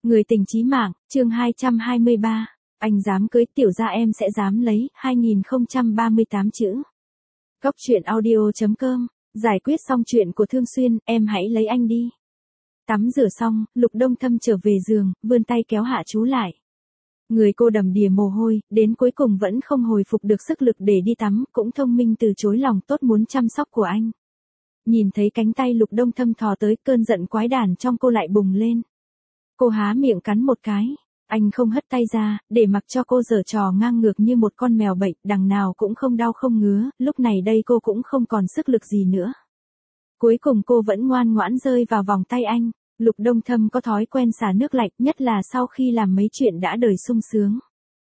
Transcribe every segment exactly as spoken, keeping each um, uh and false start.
Người tình chí mạng, chương hai trăm hai mươi ba. Anh dám cưới tiểu gia em sẽ dám lấy, hai nghìn không trăm ba mươi tám chữ. Góc truyện audio chấm com. Giải quyết xong chuyện của Thương Xuyên, em hãy lấy anh đi. Tắm rửa xong, Lục Đông Thâm trở về giường, vươn tay kéo Hạ Chú lại. Người cô đầm đìa mồ hôi, đến cuối cùng vẫn không hồi phục được sức lực để đi tắm, cũng thông minh từ chối lòng tốt muốn chăm sóc của anh. Nhìn thấy cánh tay Lục Đông Thâm thò tới, cơn giận quái đản trong cô lại bùng lên. Cô há miệng cắn một cái, anh không hất tay ra, để mặc cho cô giở trò ngang ngược như một con mèo bệnh, đằng nào cũng không đau không ngứa, lúc này đây cô cũng không còn sức lực gì nữa. Cuối cùng cô vẫn ngoan ngoãn rơi vào vòng tay anh. Lục Đông Thâm có thói quen xả nước lạnh, nhất là sau khi làm mấy chuyện đã đời sung sướng.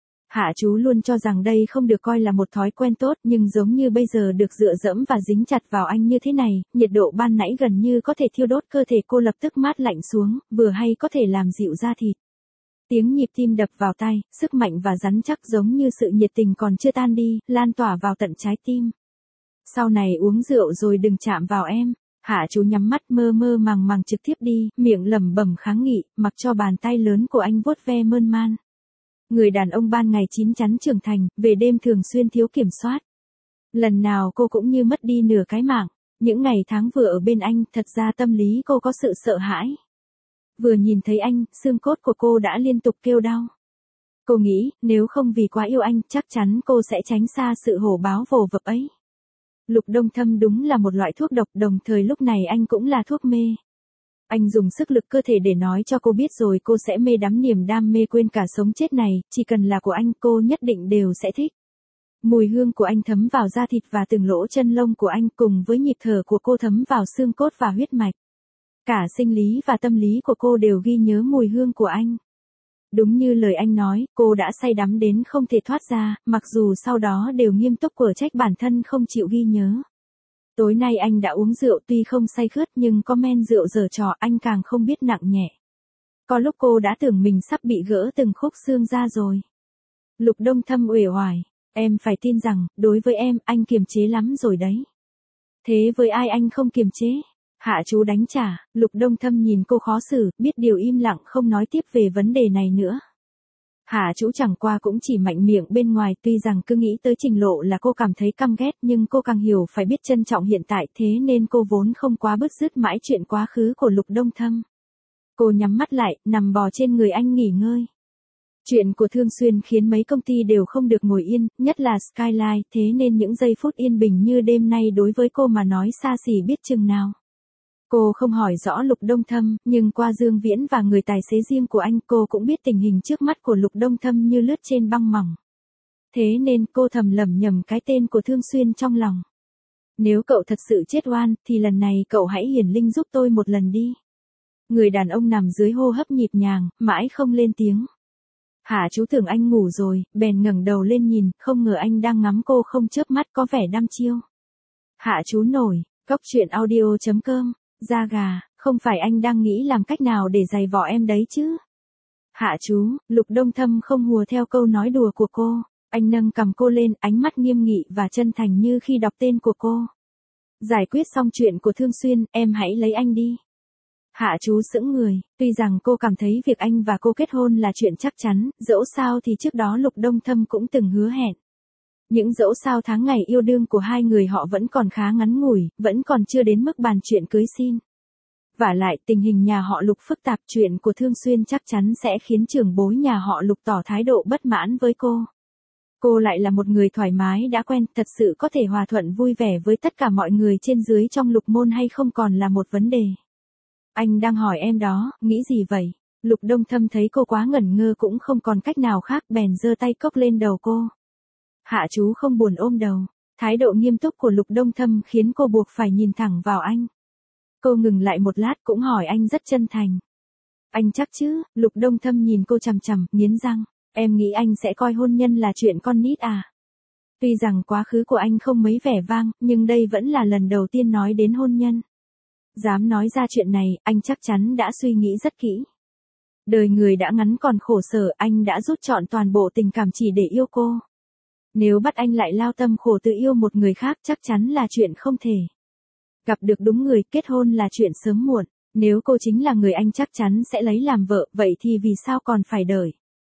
Hạ Chú luôn cho rằng đây không được coi là một thói quen tốt, nhưng giống như bây giờ được dựa dẫm và dính chặt vào anh như thế này, nhiệt độ ban nãy gần như có thể thiêu đốt cơ thể cô lập tức mát lạnh xuống, vừa hay có thể làm dịu da thịt. Tiếng nhịp tim đập vào tai, sức mạnh và rắn chắc giống như sự nhiệt tình còn chưa tan đi, lan tỏa vào tận trái tim. Sau này uống rượu rồi đừng chạm vào em. Hạ Chú nhắm mắt mơ mơ màng màng trực tiếp đi, miệng lẩm bẩm kháng nghị, mặc cho bàn tay lớn của anh vuốt ve mơn man. Người đàn ông ban ngày chín chắn trưởng thành, về đêm thường xuyên thiếu kiểm soát. Lần nào cô cũng như mất đi nửa cái mạng. Những ngày tháng vừa ở bên anh, thật ra tâm lý cô có sự sợ hãi. Vừa nhìn thấy anh, xương cốt của cô đã liên tục kêu đau. Cô nghĩ, nếu không vì quá yêu anh, chắc chắn cô sẽ tránh xa sự hổ báo vồ vập ấy. Lục Đông Thâm đúng là một loại thuốc độc, đồng thời lúc này anh cũng là thuốc mê. Anh dùng sức lực cơ thể để nói cho cô biết rồi cô sẽ mê đắm niềm đam mê quên cả sống chết này, chỉ cần là của anh cô nhất định đều sẽ thích. Mùi hương của anh thấm vào da thịt và từng lỗ chân lông của anh cùng với nhịp thở của cô thấm vào xương cốt và huyết mạch. Cả sinh lý và tâm lý của cô đều ghi nhớ mùi hương của anh. Đúng như lời anh nói, cô đã say đắm đến không thể thoát ra, mặc dù sau đó đều nghiêm túc quở trách bản thân không chịu ghi nhớ. Tối nay anh đã uống rượu tuy không say khướt nhưng có men rượu giở trò anh càng không biết nặng nhẹ. Có lúc cô đã tưởng mình sắp bị gỡ từng khúc xương ra rồi. Lục Đông Thâm uể oải, em phải tin rằng, đối với em, anh kiềm chế lắm rồi đấy. Thế với ai anh không kiềm chế? Hạ Chú đánh trả, Lục Đông Thâm nhìn cô khó xử, biết điều im lặng không nói tiếp về vấn đề này nữa. Hạ Chú chẳng qua cũng chỉ mạnh miệng bên ngoài, tuy rằng cứ nghĩ tới Trình Lộ là cô cảm thấy căm ghét nhưng cô càng hiểu phải biết trân trọng hiện tại, thế nên cô vốn không quá bứt rứt mãi chuyện quá khứ của Lục Đông Thâm. Cô nhắm mắt lại, nằm bò trên người anh nghỉ ngơi. Chuyện của Thương Xuyên khiến mấy công ty đều không được ngồi yên, nhất là Skyline, thế nên những giây phút yên bình như đêm nay đối với cô mà nói xa xỉ biết chừng nào. Cô không hỏi rõ Lục Đông Thâm, nhưng qua Dương Viễn và người tài xế riêng của anh cô cũng biết tình hình trước mắt của Lục Đông Thâm như lướt trên băng mỏng. Thế nên cô thầm lẩm nhẩm cái tên của Thương Xuyên trong lòng. Nếu cậu thật sự chết oan, thì lần này cậu hãy hiển linh giúp tôi một lần đi. Người đàn ông nằm dưới hô hấp nhịp nhàng, mãi không lên tiếng. Hạ Chú tưởng anh ngủ rồi, bèn ngẩng đầu lên nhìn, không ngờ anh đang ngắm cô không chớp mắt có vẻ đăm chiêu. Hạ Chú nổi, góc truyện audio chấm com. Da gà, không phải anh đang nghĩ làm cách nào để giày vò em đấy chứ? Hạ Chú, Lục Đông Thâm không hùa theo câu nói đùa của cô, anh nâng cầm cô lên, ánh mắt nghiêm nghị và chân thành như khi đọc tên của cô. Giải quyết xong chuyện của Thương Xuyên, em hãy lấy anh đi. Hạ Chú sững người, tuy rằng cô cảm thấy việc anh và cô kết hôn là chuyện chắc chắn, dẫu sao thì trước đó Lục Đông Thâm cũng từng hứa hẹn. Những dẫu sao tháng ngày yêu đương của hai người họ vẫn còn khá ngắn ngủi, vẫn còn chưa đến mức bàn chuyện cưới xin. Vả lại tình hình nhà họ Lục phức tạp, chuyện của Thương Xuyên chắc chắn sẽ khiến trưởng bối nhà họ Lục tỏ thái độ bất mãn với cô. Cô lại là một người thoải mái đã quen, thật sự có thể hòa thuận vui vẻ với tất cả mọi người trên dưới trong Lục môn hay không còn là một vấn đề. Anh đang hỏi em đó, nghĩ gì vậy? Lục Đông Thâm thấy cô quá ngẩn ngơ cũng không còn cách nào khác, bèn giơ tay cốc lên đầu cô. Hạ Chú không buồn ôm đầu, thái độ nghiêm túc của Lục Đông Thâm khiến cô buộc phải nhìn thẳng vào anh. Cô ngừng lại một lát cũng hỏi anh rất chân thành. Anh chắc chứ? Lục Đông Thâm nhìn cô chằm chằm, nghiến răng, em nghĩ anh sẽ coi hôn nhân là chuyện con nít à? Tuy rằng quá khứ của anh không mấy vẻ vang, nhưng đây vẫn là lần đầu tiên nói đến hôn nhân. Dám nói ra chuyện này, anh chắc chắn đã suy nghĩ rất kỹ. Đời người đã ngắn còn khổ sở, anh đã rút trọn toàn bộ tình cảm chỉ để yêu cô. Nếu bắt anh lại lao tâm khổ tự yêu một người khác chắc chắn là chuyện không thể. Gặp được đúng người, kết hôn là chuyện sớm muộn. Nếu cô chính là người anh chắc chắn sẽ lấy làm vợ, vậy thì vì sao còn phải đợi?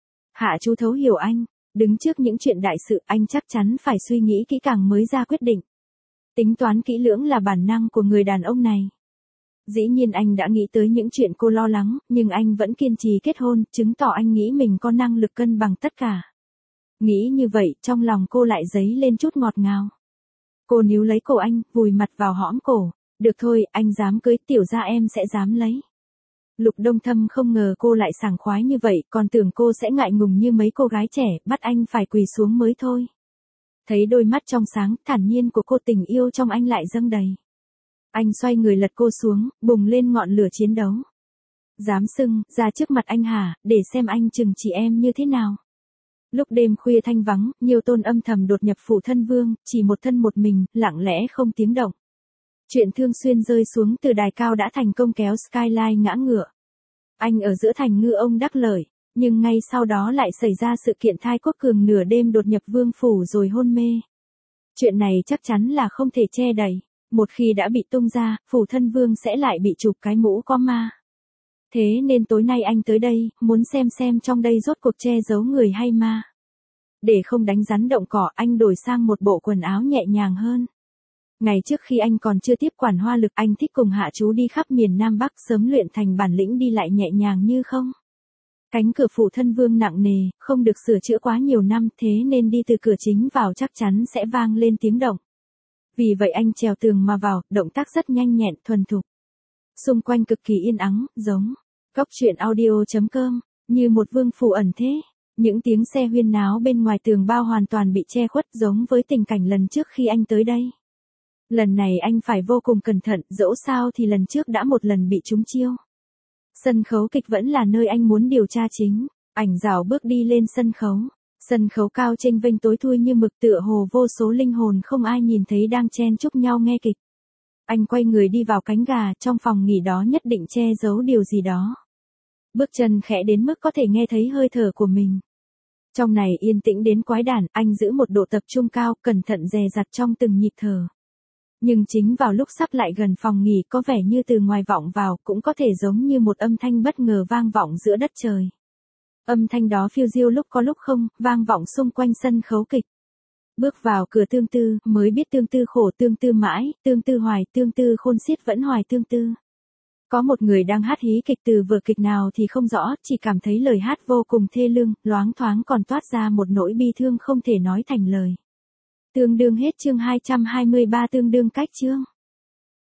Hạ Chú thấu hiểu anh, đứng trước những chuyện đại sự anh chắc chắn phải suy nghĩ kỹ càng mới ra quyết định. Tính toán kỹ lưỡng là bản năng của người đàn ông này. Dĩ nhiên anh đã nghĩ tới những chuyện cô lo lắng, nhưng anh vẫn kiên trì kết hôn, chứng tỏ anh nghĩ mình có năng lực cân bằng tất cả. Nghĩ như vậy, trong lòng cô lại dấy lên chút ngọt ngào. Cô níu lấy cổ anh, vùi mặt vào hõm cổ. Được thôi, anh dám cưới, tiểu gia em sẽ dám lấy. Lục Đông Thâm không ngờ cô lại sảng khoái như vậy, còn tưởng cô sẽ ngại ngùng như mấy cô gái trẻ, bắt anh phải quỳ xuống mới thôi. Thấy đôi mắt trong sáng, thản nhiên của cô, tình yêu trong anh lại dâng đầy. Anh xoay người lật cô xuống, bùng lên ngọn lửa chiến đấu. Dám xưng, ra trước mặt anh hả, để xem anh trừng trị em như thế nào. Lúc đêm khuya thanh vắng, Nhiêu Tôn âm thầm đột nhập phủ thân vương, chỉ một thân một mình, lặng lẽ không tiếng động. Chuyện Thương Xuyên rơi xuống từ đài cao đã thành công kéo Skyline ngã ngựa. Anh ở giữa thành ngư ông đắc lợi, nhưng ngay sau đó lại xảy ra sự kiện Thai Quốc Cường nửa đêm đột nhập vương phủ rồi hôn mê. Chuyện này chắc chắn là không thể che đậy, một khi đã bị tung ra, phủ thân vương sẽ lại bị chụp cái mũ có ma. Thế nên tối nay anh tới đây, muốn xem xem trong đây rốt cuộc che giấu người hay ma. Để không đánh rắn động cỏ, anh đổi sang một bộ quần áo nhẹ nhàng hơn. Ngày trước khi anh còn chưa tiếp quản Hoa Lực, anh thích cùng Hạ Chú đi khắp miền Nam Bắc, sớm luyện thành bản lĩnh đi lại nhẹ nhàng như không. Cánh cửa phủ thân vương nặng nề, không được sửa chữa quá nhiều năm, thế nên đi từ cửa chính vào chắc chắn sẽ vang lên tiếng động. Vì vậy anh trèo tường mà vào, động tác rất nhanh nhẹn, thuần thục. Xung quanh cực kỳ yên ắng, giống Cóc truyện audio chấm com, như một vương phủ ẩn thế. Những tiếng xe huyên náo bên ngoài tường bao hoàn toàn bị che khuất, giống với tình cảnh lần trước khi anh tới đây. Lần này anh phải vô cùng cẩn thận, dẫu sao thì lần trước đã một lần bị trúng chiêu. Sân khấu kịch vẫn là nơi anh muốn điều tra chính. Ảnh rào bước đi lên sân khấu. Sân khấu cao chênh vênh tối thui như mực, tựa hồ vô số linh hồn không ai nhìn thấy đang chen chúc nhau nghe kịch. Anh quay người đi vào cánh gà, trong phòng nghỉ đó nhất định che giấu điều gì đó. Bước chân khẽ đến mức có thể nghe thấy hơi thở của mình. Trong này yên tĩnh đến quái đản, anh giữ một độ tập trung cao, cẩn thận dè dặt trong từng nhịp thở. Nhưng chính vào lúc sắp lại gần phòng nghỉ, có vẻ như từ ngoài vọng vào, cũng có thể giống như một âm thanh bất ngờ vang vọng giữa đất trời. Âm thanh đó phiêu diêu lúc có lúc không, vang vọng xung quanh sân khấu kịch. Bước vào cửa Tương Tư, mới biết tương tư khổ, tương tư mãi, tương tư hoài, tương tư khôn xiết vẫn hoài tương tư. Có một người đang hát hí kịch, từ vở kịch nào thì không rõ, chỉ cảm thấy lời hát vô cùng thê lương, loáng thoáng còn toát ra một nỗi bi thương không thể nói thành lời. Tương đương hết chương hai trăm hai mươi ba, tương đương cách chương.